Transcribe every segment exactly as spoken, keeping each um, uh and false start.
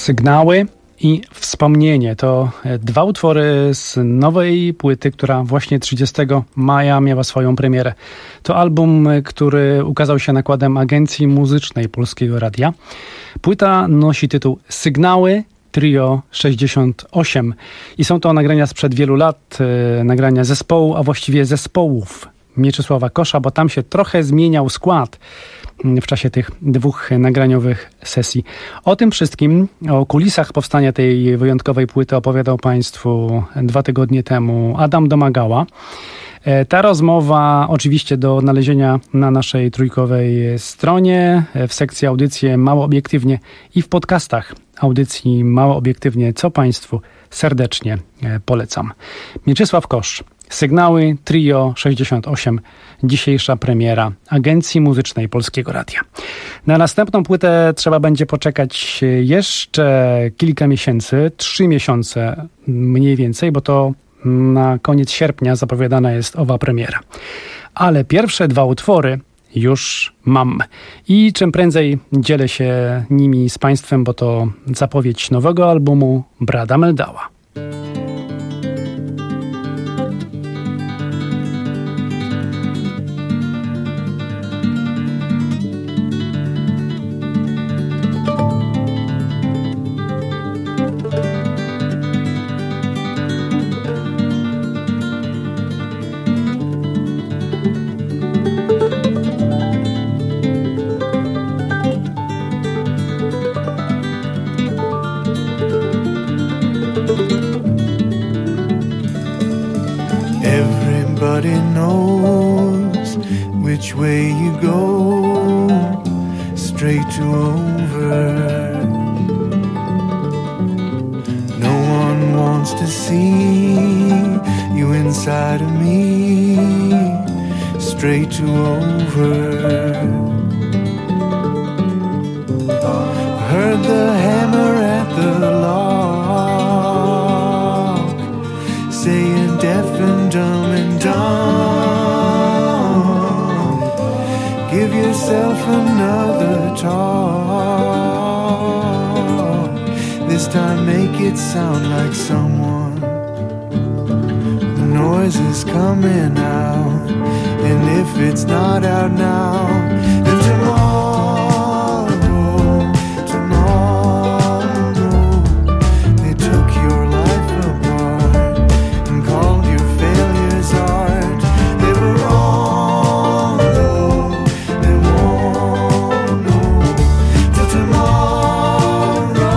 Sygnały i Wspomnienie to dwa utwory z nowej płyty, która właśnie trzydziestego maja miała swoją premierę. To album, który ukazał się nakładem Agencji Muzycznej Polskiego Radia. Płyta nosi tytuł Sygnały Trio sześćdziesiąt osiem i są to nagrania sprzed wielu lat, nagrania zespołu, a właściwie zespołów Mieczysława Kosza, bo tam się trochę zmieniał skład w czasie tych dwóch nagraniowych sesji. O tym wszystkim, o kulisach powstania tej wyjątkowej płyty opowiadał Państwu dwa tygodnie temu Adam Domagała. Ta rozmowa oczywiście do odnalezienia na naszej trójkowej stronie, w sekcji audycje Mało Obiektywnie i w podcastach audycji Mało Obiektywnie, co Państwu serdecznie polecam. Mieczysław Kosz, Sygnały Trio sześćdziesiąt osiem, dzisiejsza premiera Agencji Muzycznej Polskiego Radia. Na następną płytę trzeba będzie poczekać jeszcze kilka miesięcy, trzy miesiące mniej więcej, bo to na koniec sierpnia zapowiadana jest owa premiera. Ale pierwsze dwa utwory już mam. I czym prędzej dzielę się nimi z Państwem, bo to zapowiedź nowego albumu Brada Meldała. Everybody knows which way you go, straight to over. No one wants to see you inside of me, straight to over. Heard the hammer at the lock, saying deaf and dumb and dumb. Give yourself another talk. This time make it sound like someone. The noise is coming out, and if it's not out now, then tomorrow, tomorrow, they took your life apart and called your failures art. They were wrong, though they won't know till tomorrow.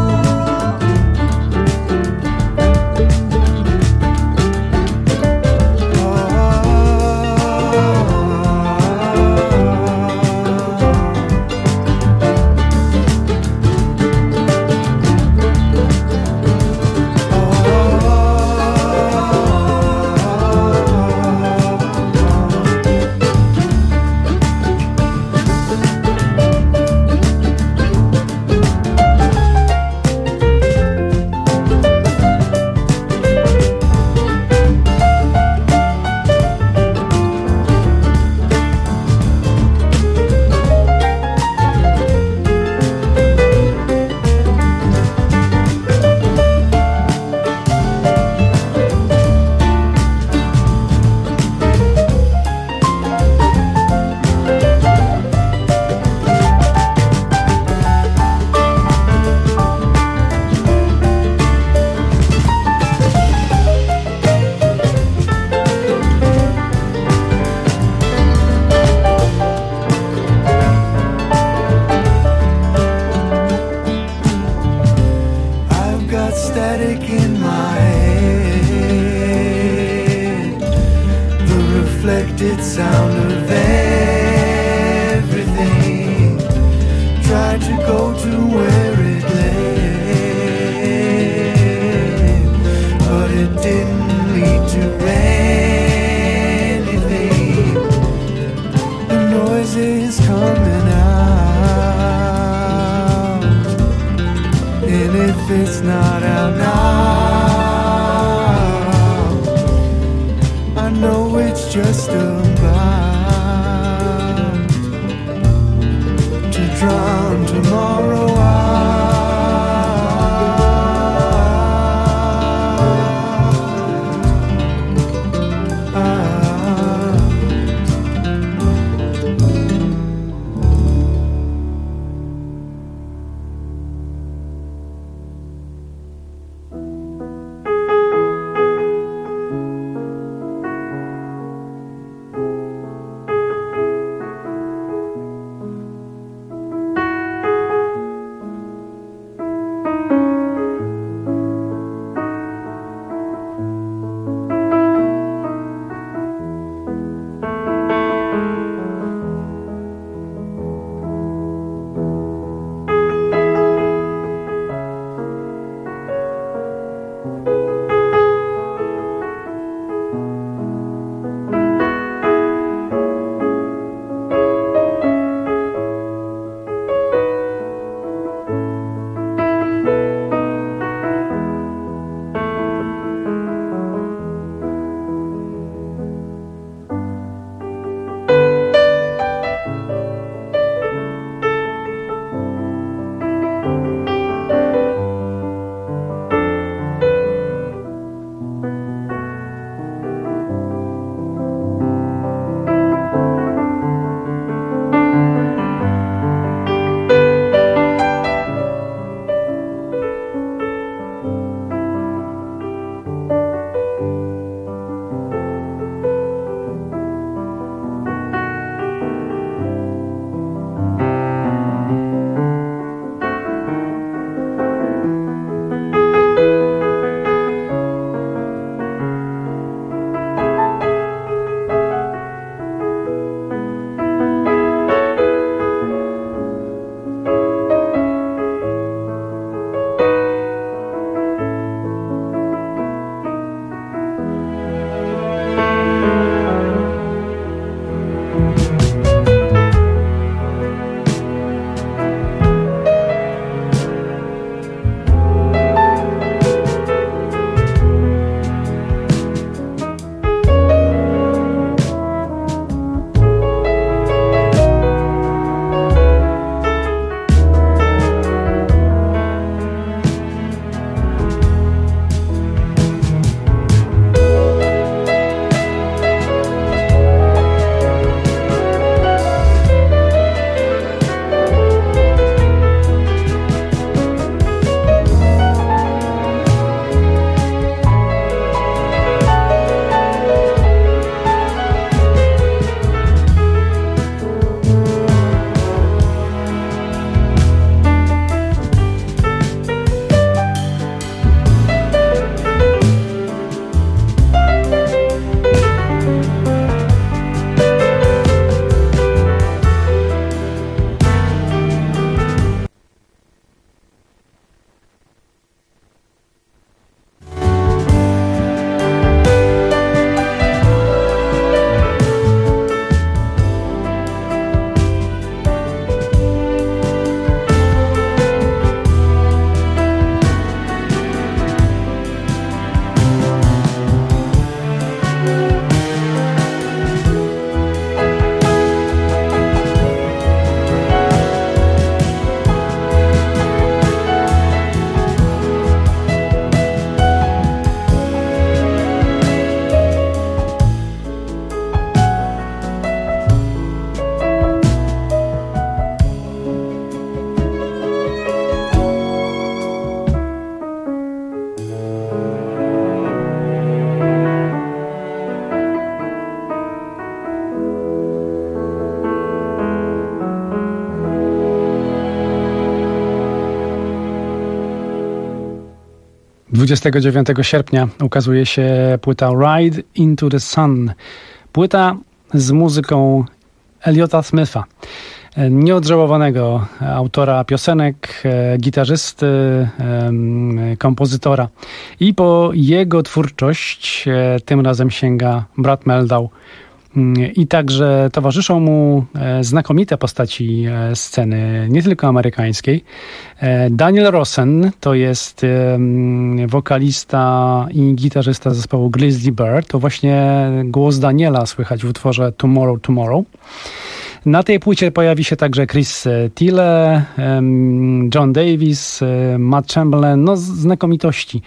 I've got static in my head, the reflected sound of everything. Tried to go to where it led, but it didn't lead to anything. The noise is coming out, and if it's not out now, I know it's just about to drown tomorrow out. dwudziestego dziewiątego sierpnia ukazuje się płyta Ride into the Sun. Płyta z muzyką Elliota Smitha, nieodżałowanego autora piosenek, gitarzysty, kompozytora. I po jego twórczość tym razem sięga Brad Mehldau. I także towarzyszą mu znakomite postaci sceny, nie tylko amerykańskiej. Daniel Rosen to jest wokalista i gitarzysta zespołu Grizzly Bear. To właśnie głos Daniela słychać w utworze Tomorrow, Tomorrow. Na tej płycie pojawi się także Chris Tille, John Davis, Matt Chamberlain, no znakomitości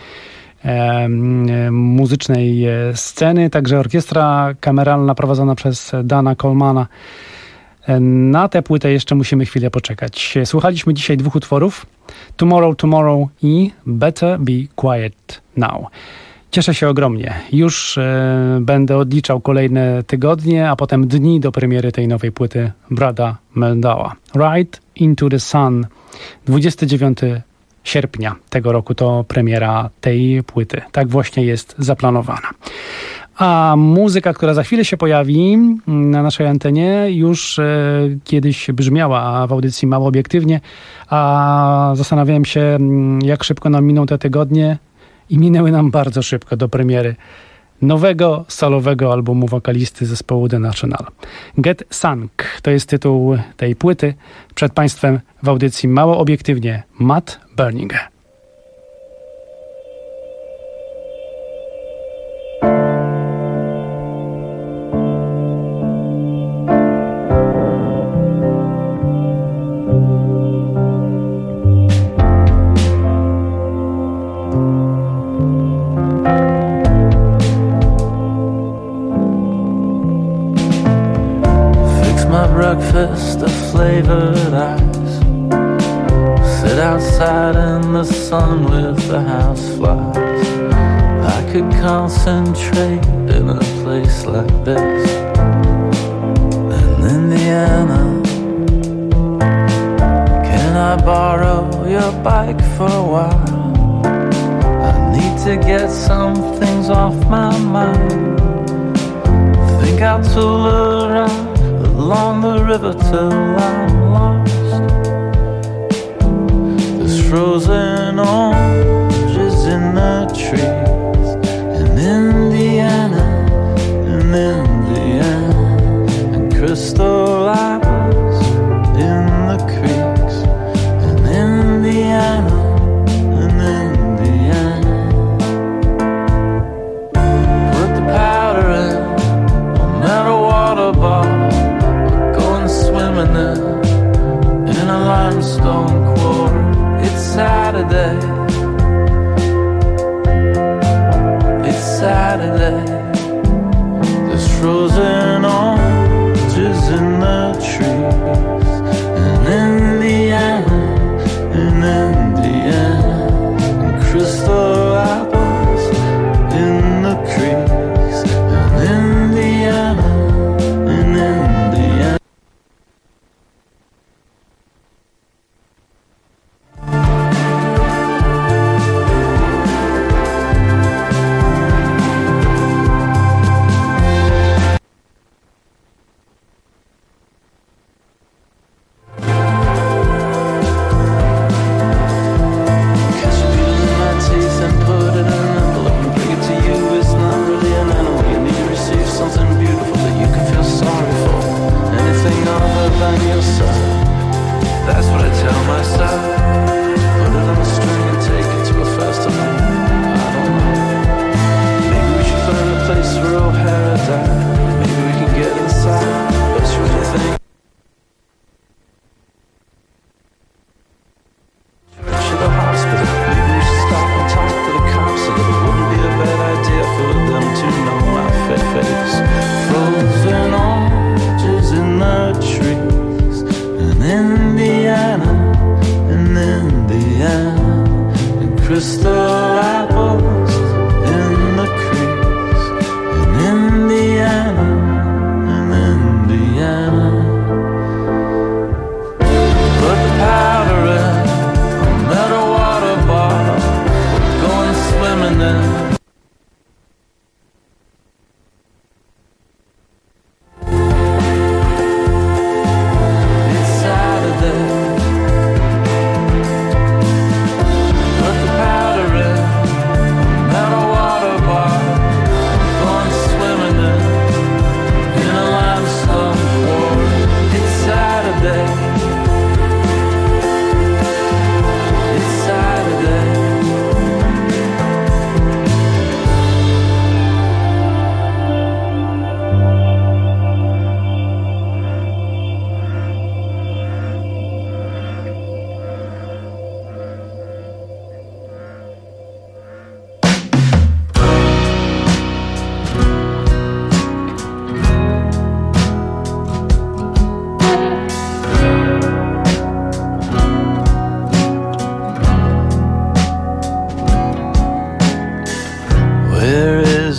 muzycznej sceny, także orkiestra kameralna prowadzona przez Dana Colemana. Na tę płytę jeszcze musimy chwilę poczekać. Słuchaliśmy dzisiaj dwóch utworów, Tomorrow, Tomorrow i Better Be Quiet Now. Cieszę się ogromnie. Już e, będę odliczał kolejne tygodnie, a potem dni do premiery tej nowej płyty Brada Mehldaua. Ride into the Sun, dwudziestego dziewiątego sierpnia tego roku to premiera tej płyty. Tak właśnie jest zaplanowana. A muzyka, która za chwilę się pojawi na naszej antenie, już e, kiedyś brzmiała w audycji Mało Obiektywnie, a zastanawiałem się, jak szybko nam miną te tygodnie i minęły nam bardzo szybko do premiery nowego solowego albumu wokalisty zespołu The National. Get Sunk to jest tytuł tej płyty. Przed Państwem w audycji Mało Obiektywnie Matt Berninger. Breakfast of flavored ice. Sit outside in the sun with the houseflies. I could concentrate in a place like this. In Indiana, can I borrow your bike for a while? I need to get some things off my mind. Think I'll tool around along the river till I'm lost. There's frozen oranges in the trees in Indiana, in Indiana, and crystal apples in the creeks in Indiana, in Indiana. Put the powder in a metal water bottle, swimming there in a limestone quarry. It's Saturday, it's Saturday. There's frozen oranges in the trees in Indiana, in Indiana, and crystal apples in the creeks in Indiana, in Indiana.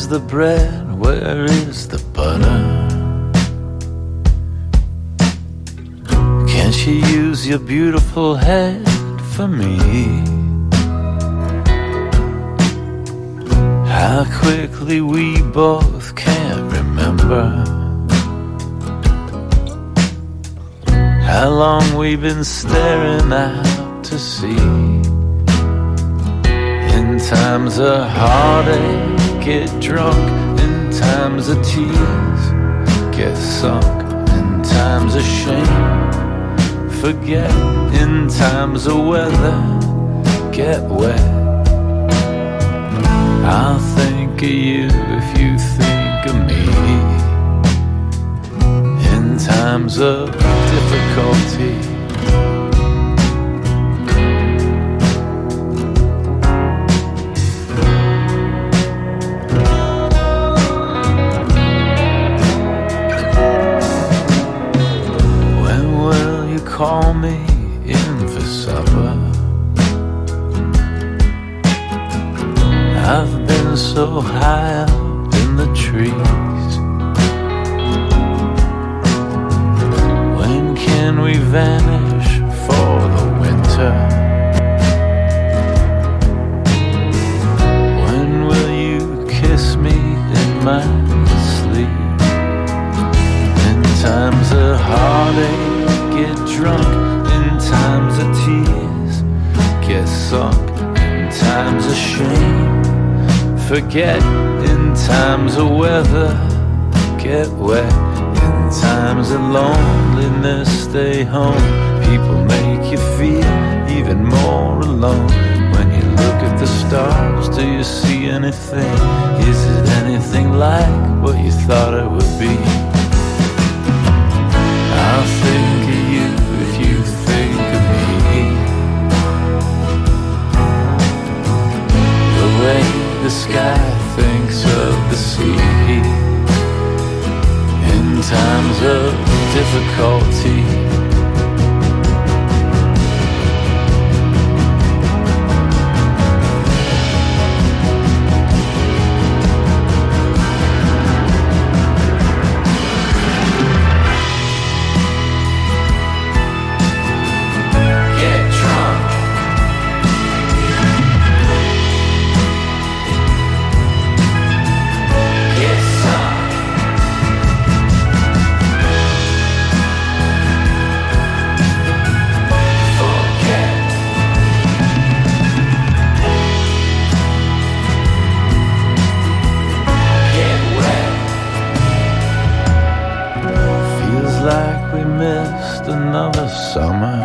is the bread? Where is the butter? Can't you use your beautiful head for me? How quickly we both can't remember how long we've been staring out to sea. In times of heartache, get drunk. In times of tears, get sunk. In times of shame, forget. In times of weather, get wet. I'll think of you if you think of me. In times of difficulty, when will you call me in for supper? I've been so high up in the trees. When can we vanish for the winter? When will you kiss me in my sleep? In times of heartache, get drunk. In times of tears, get sunk. In times of shame, forget. In times of weather, get wet. In times of loneliness, stay home. People make you feel even more alone. When you look at the stars, do you see anything? Is it anything like what you thought it would be? I'll think of you if you think of me. The way the sky thinks of the sea. In times of difficulty, another summer.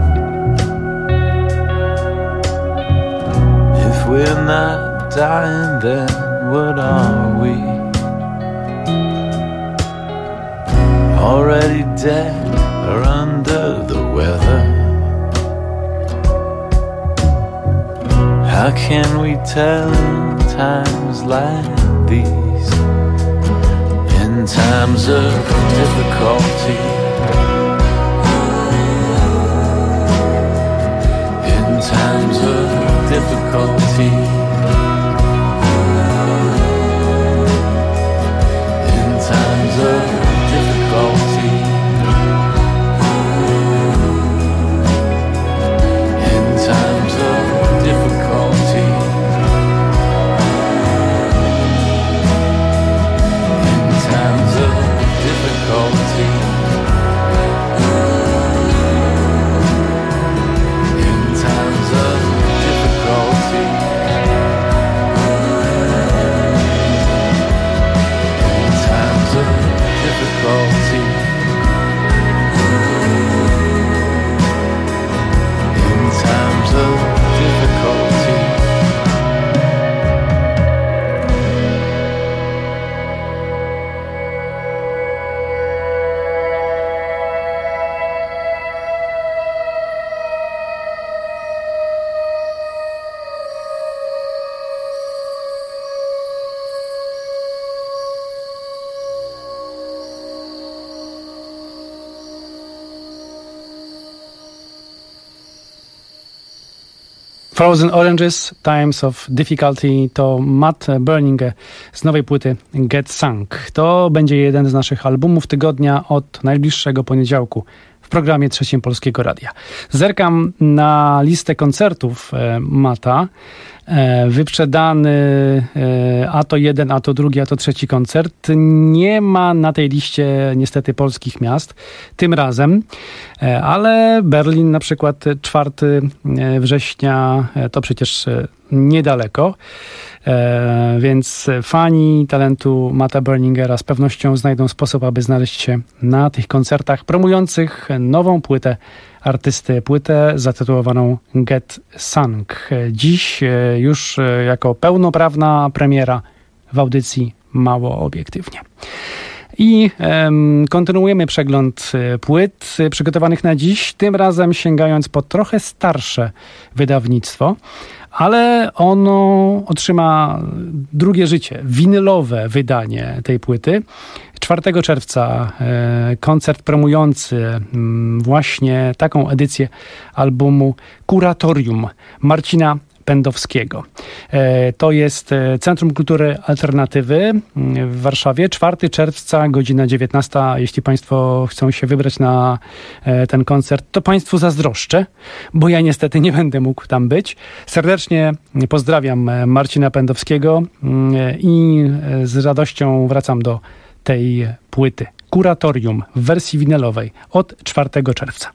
If we're not dying, then what are we? Already dead or under the weather? How can we tell in times like these? In times of difficulty, times of difficulty, in times of difficulty, in times of difficulty, in times of difficulty. Times of difficulty. Frozen Oranges, Times of Difficulty to Matt Berninger z nowej płyty Get Sunk. To będzie jeden z naszych albumów tygodnia od najbliższego poniedziałku w programie Trzecim Polskiego Radia. Zerkam na listę koncertów e, Mata. E, wyprzedany e, a to jeden, a to drugi, a to trzeci koncert. Nie ma na tej liście niestety polskich miast tym razem, e, ale Berlin na przykład czwartego września e, to przecież e, niedaleko. E, więc fani talentu Matta Berningera z pewnością znajdą sposób, aby znaleźć się na tych koncertach promujących nową płytę artysty, płytę zatytułowaną Get Sunk. Dziś już jako pełnoprawna premiera w audycji Mało Obiektywnie. I um, kontynuujemy przegląd płyt przygotowanych na dziś, tym razem sięgając po trochę starsze wydawnictwo, ale ono otrzyma drugie życie, winylowe wydanie tej płyty. czwartego czerwca e, koncert promujący m, właśnie taką edycję albumu Kuratorium Marcina Pędowskiego. E, to jest Centrum Kultury Alternatywy w Warszawie. czwartego czerwca, godzina dziewiętnasta. Jeśli Państwo chcą się wybrać na e, ten koncert, to Państwu zazdroszczę, bo ja niestety nie będę mógł tam być. Serdecznie pozdrawiam Marcina Pędowskiego e, i z radością wracam do tej płyty. Kuratorium w wersji winylowej od czwartego czerwca.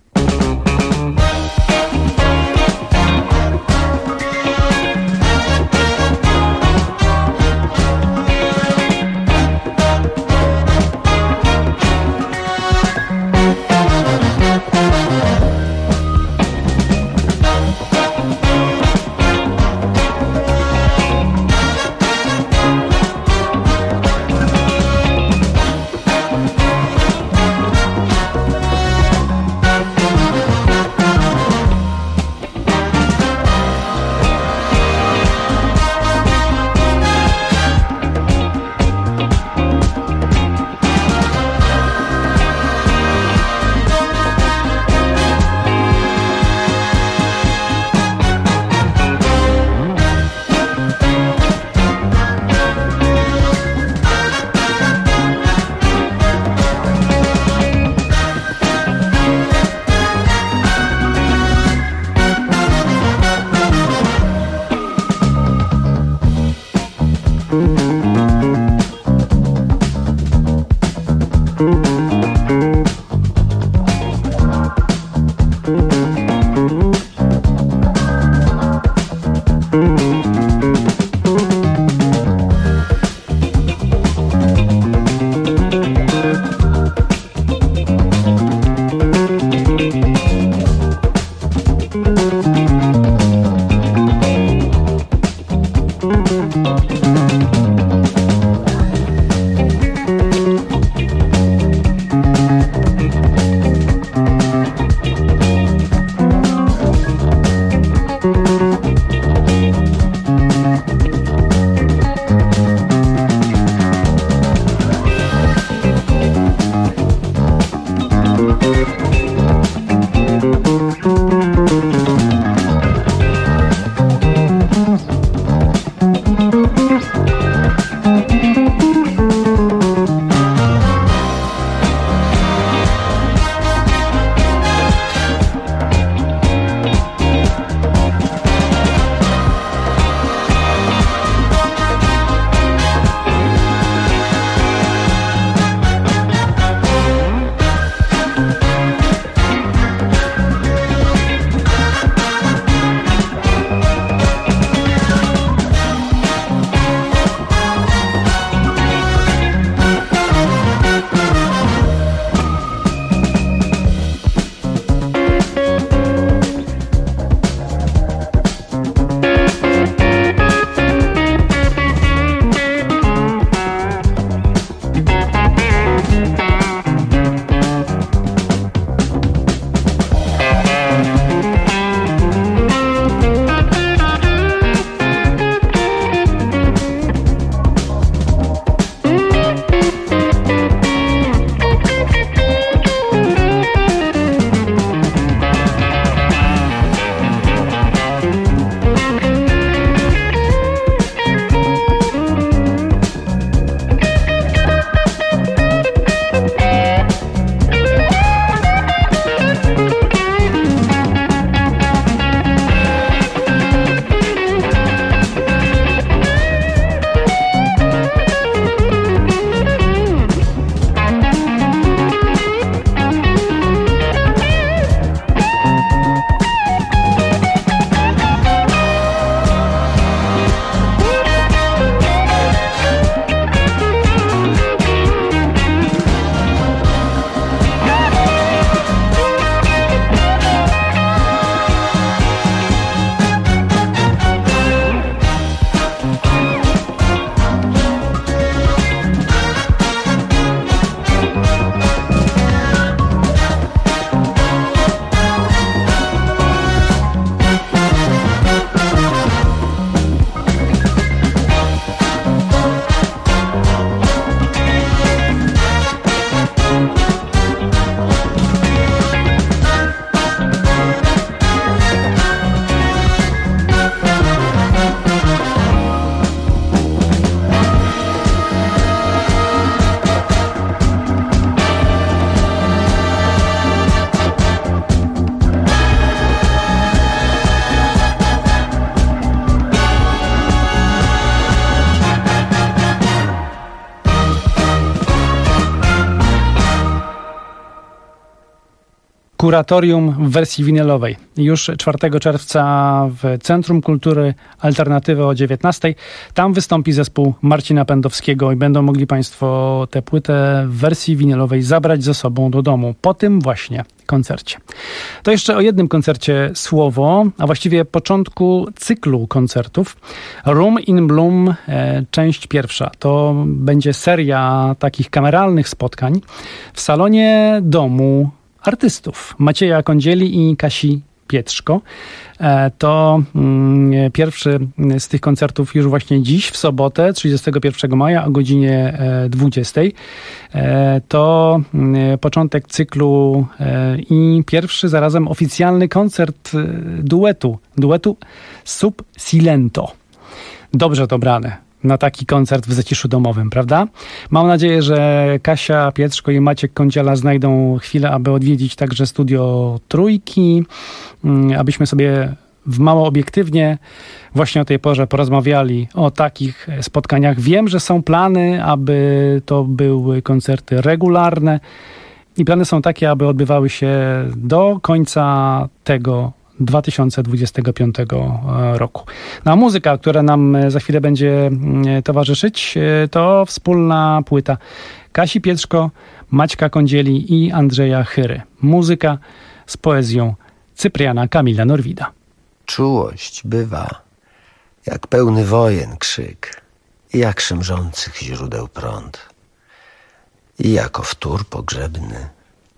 Kuratorium w wersji winylowej. Już czwartego czerwca w Centrum Kultury Alternatywy o dziewiętnastej. Tam wystąpi zespół Marcina Pędowskiego i będą mogli Państwo tę płytę w wersji winylowej zabrać ze sobą do domu po tym właśnie koncercie. To jeszcze o jednym koncercie słowo, a właściwie początku cyklu koncertów. Room in Bloom, e, część pierwsza. To będzie seria takich kameralnych spotkań w salonie domu artystów Macieja Kądzieli i Kasi Pietrzko. To pierwszy z tych koncertów już właśnie dziś, w sobotę, trzydziestego pierwszego maja o godzinie dwudziestej. To początek cyklu i pierwszy zarazem oficjalny koncert duetu, duetu Sub Silento. Dobrze dobrane na taki koncert w zaciszu domowym, prawda? Mam nadzieję, że Kasia Pietrzko i Maciek Kądziela znajdą chwilę, aby odwiedzić także studio Trójki, abyśmy sobie w mało obiektywnie właśnie o tej porze porozmawiali o takich spotkaniach. Wiem, że są plany, aby to były koncerty regularne i plany są takie, aby odbywały się do końca tego dwa tysiące dwudziestego piątego roku. No a muzyka, która nam za chwilę będzie towarzyszyć, to wspólna płyta Kasi Pietrzko, Maćka Kądzieli i Andrzeja Chyry. Muzyka z poezją Cypriana Kamila Norwida. Czułość bywa jak pełny wojen krzyk i jak szemrzących źródeł prąd i jako wtór pogrzebny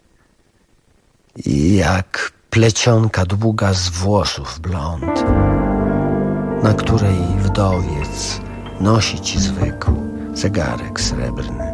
i jak plecionka długa z włosów blond, na której wdowiec nosić zwykł zegarek srebrny.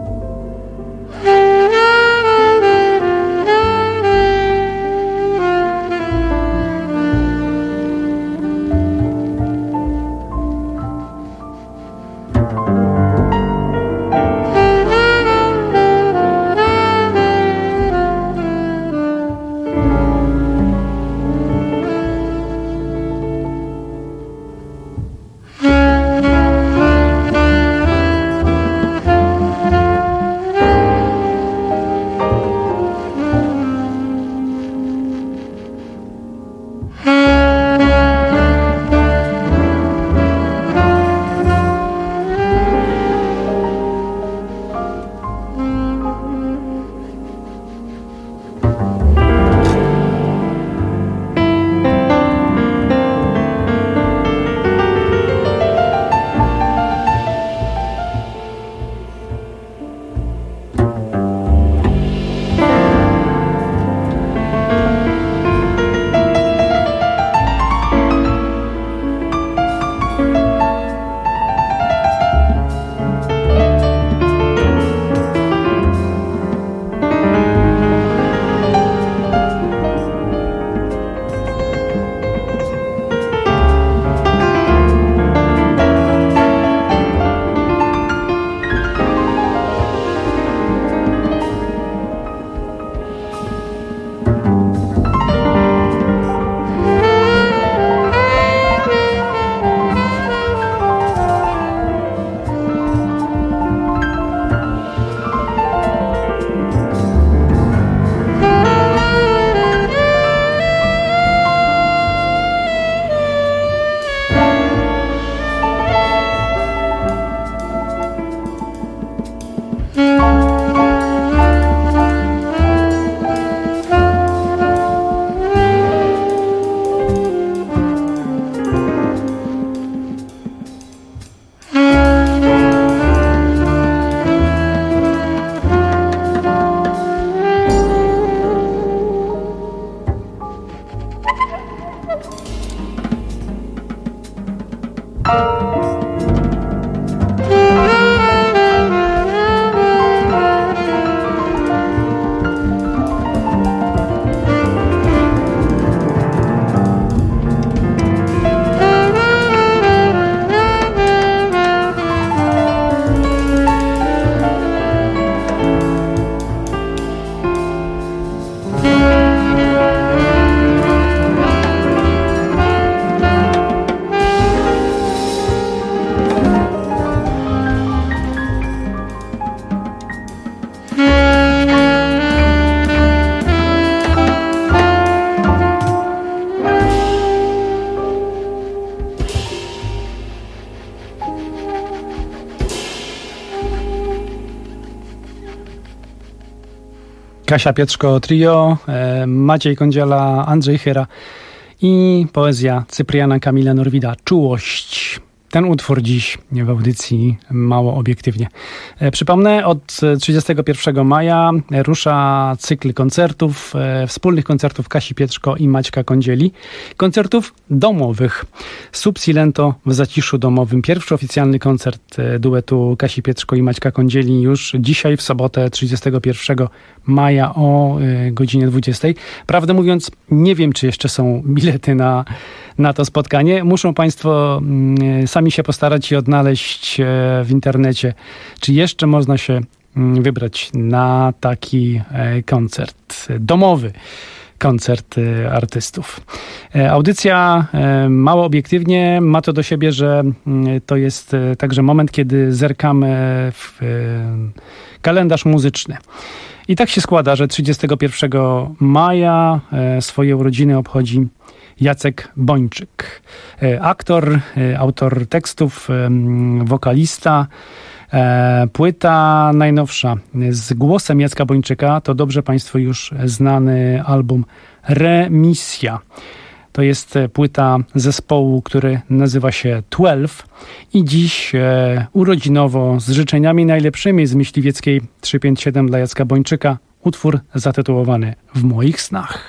Kasia Pietrzko Trio, Maciej Kądziela, Andrzej Chyra i poezja Cypriana Kamila Norwida Czułość. Ten utwór dziś w audycji Mało Obiektywnie. Przypomnę, od trzydziestego pierwszego maja rusza cykl koncertów, wspólnych koncertów Kasi Pietrzko i Maćka Kądzieli. Koncertów domowych. Sub Silento w zaciszu domowym. Pierwszy oficjalny koncert duetu Kasi Pietrzko i Maćka Kądzieli już dzisiaj w sobotę trzydziestego pierwszego maja o godzinie dwudziestej. Prawdę mówiąc, nie wiem, czy jeszcze są bilety na, na to spotkanie. Muszą Państwo sami się postarać i odnaleźć w internecie, czy jeszcze można się wybrać na taki koncert domowy. Koncert artystów. Audycja Mało Obiektywnie ma to do siebie, że to jest także moment, kiedy zerkamy w kalendarz muzyczny. I tak się składa, że trzydziestego pierwszego maja swoje urodziny obchodzi Jacek Bończyk. Aktor, autor tekstów, wokalista. Płyta najnowsza z głosem Jacka Bończyka to dobrze Państwu już znany album Remisja. To jest płyta zespołu, który nazywa się dwanaście i dziś e, urodzinowo z życzeniami najlepszymi z Myśliwieckiej trzysta pięćdziesiąt siedem dla Jacka Bończyka utwór zatytułowany W moich snach.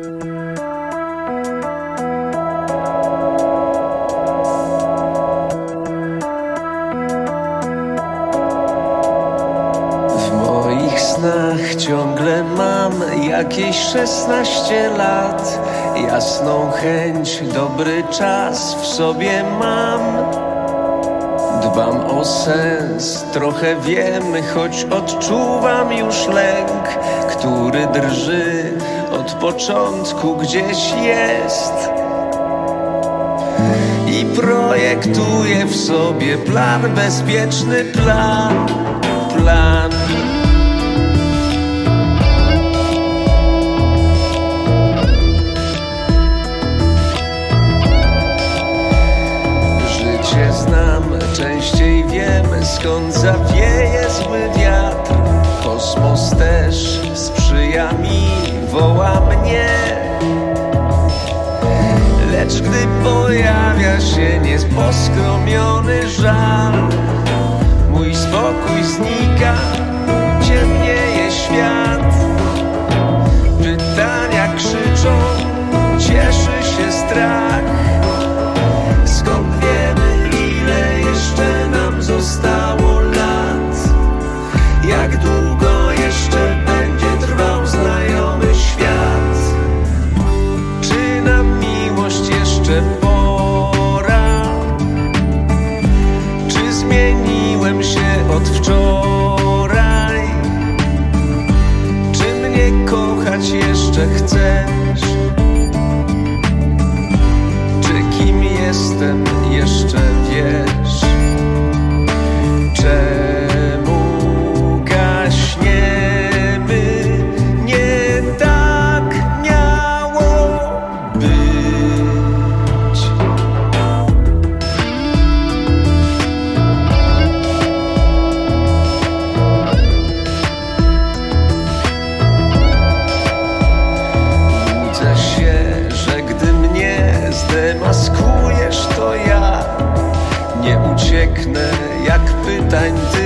Ciągle mam jakieś szesnaście lat, jasną chęć, dobry czas w sobie mam. Dbam o sens, trochę wiem, choć odczuwam już lęk, który drży od początku gdzieś jest. I projektuję w sobie plan, bezpieczny plan, plan. Znam, częściej wiem, skąd zawieje zły wiatr. Kosmos też sprzyja mi, woła mnie. Lecz gdy pojawia się nieposkromiony żal, mój spokój znika, ciemnieje świat. Pytania krzyczą, cieszy się strach. Skąd wiemy, jeszcze nam zostało lat? Jak długo jeszcze będzie trwał znajomy świat? Czy na miłość jeszcze pora? Czy zmieniłem się od wczoraj? Czy mnie kochać jeszcze chcesz? Czy kim jestem jeszcze wiesz? Czemu gaśniemy? Nie tak miało być. Łudzę się, że gdy mnie zdemaskujesz, to ja nie ucieknę jak pytań ty.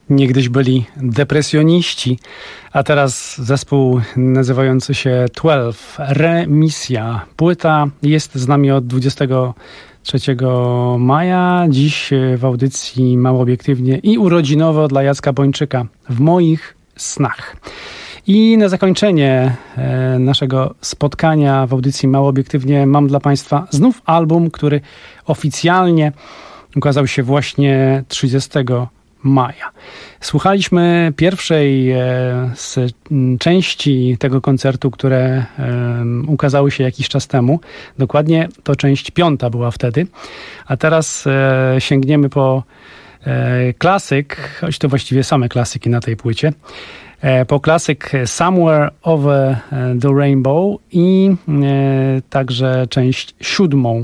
Niegdyś byli depresjoniści, a teraz zespół nazywający się Twelve, Remisja. Płyta jest z nami od dwudziestego trzeciego maja, dziś w audycji Mało Obiektywnie i urodzinowo dla Jacka Bończyka w moich snach. I na zakończenie e, naszego spotkania w audycji Mało Obiektywnie mam dla Państwa znów album, który oficjalnie ukazał się właśnie trzydziestego maja. Słuchaliśmy pierwszej e, z m, części tego koncertu, które e, ukazały się jakiś czas temu. Dokładnie to część piąta była wtedy. A teraz e, sięgniemy po e, klasyk, choć to właściwie same klasyki na tej płycie. E, po klasyk Somewhere Over the Rainbow i e, także część siódmą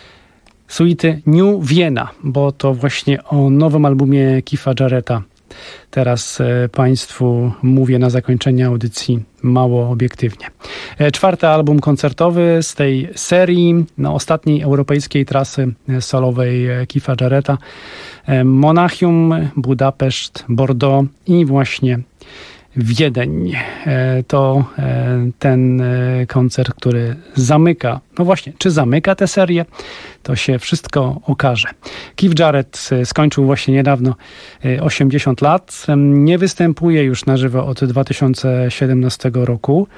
suity New Vienna, bo to właśnie o nowym albumie Keitha Jarretta teraz e, Państwu mówię na zakończenie audycji Mało Obiektywnie. E, czwarty album koncertowy z tej serii, no, ostatniej europejskiej trasy solowej Keitha Jarretta. E, Monachium, Budapeszt, Bordeaux i właśnie Wiedeń. To ten koncert, który zamyka, no właśnie, czy zamyka tę serię, to się wszystko okaże. Keith Jarrett skończył właśnie niedawno osiemdziesiąt lat. Nie występuje już na żywo od dwa tysiące siedemnastego roku,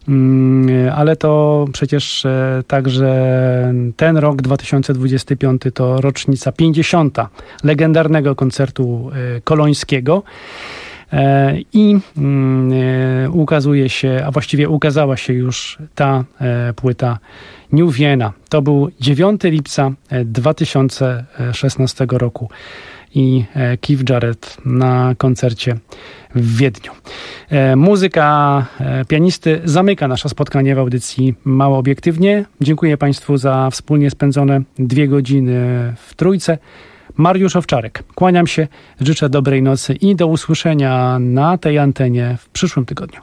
ale to przecież także ten rok, dwa tysiące dwudziesty piąty, to rocznica pięćdziesiąta legendarnego koncertu kolońskiego. I ukazuje się, a właściwie ukazała się już ta płyta New Vienna. To był dziewiątego lipca dwa tysiące szesnastego roku i Keith Jarrett na koncercie w Wiedniu. Muzyka pianisty zamyka nasze spotkanie w audycji Mało Obiektywnie. Dziękuję Państwu za wspólnie spędzone dwie godziny w Trójce. Mariusz Owczarek. Kłaniam się, życzę dobrej nocy i do usłyszenia na tej antenie w przyszłym tygodniu.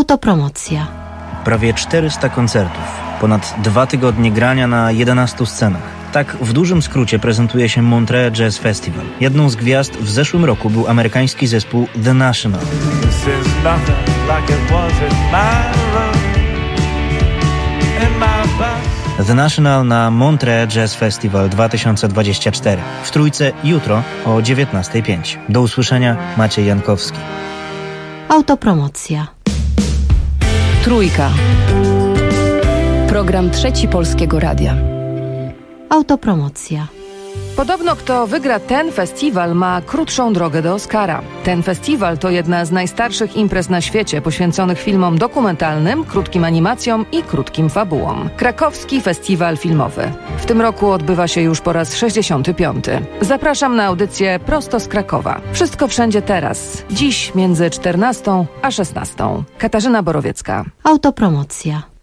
Autopromocja. Prawie czterysta koncertów, ponad dwa tygodnie grania na jedenastu scenach. Tak w dużym skrócie prezentuje się Montreux Jazz Festival. Jedną z gwiazd w zeszłym roku był amerykański zespół The National. The National na Montreux Jazz Festival dwa tysiące dwudziesty czwarty. W Trójce jutro o dziewiętnasta pięć. Do usłyszenia, Maciej Jankowski. Autopromocja. Trójka. Program Trzeci Polskiego Radia. Autopromocja. Podobno kto wygra ten festiwal, ma krótszą drogę do Oscara. Ten festiwal to jedna z najstarszych imprez na świecie poświęconych filmom dokumentalnym, krótkim animacjom i krótkim fabułom. Krakowski Festiwal Filmowy. W tym roku odbywa się już po raz sześćdziesiąty piąty. Zapraszam na audycję prosto z Krakowa. Wszystko wszędzie teraz. Dziś między czternastą a szesnastą. Katarzyna Borowiecka. Autopromocja.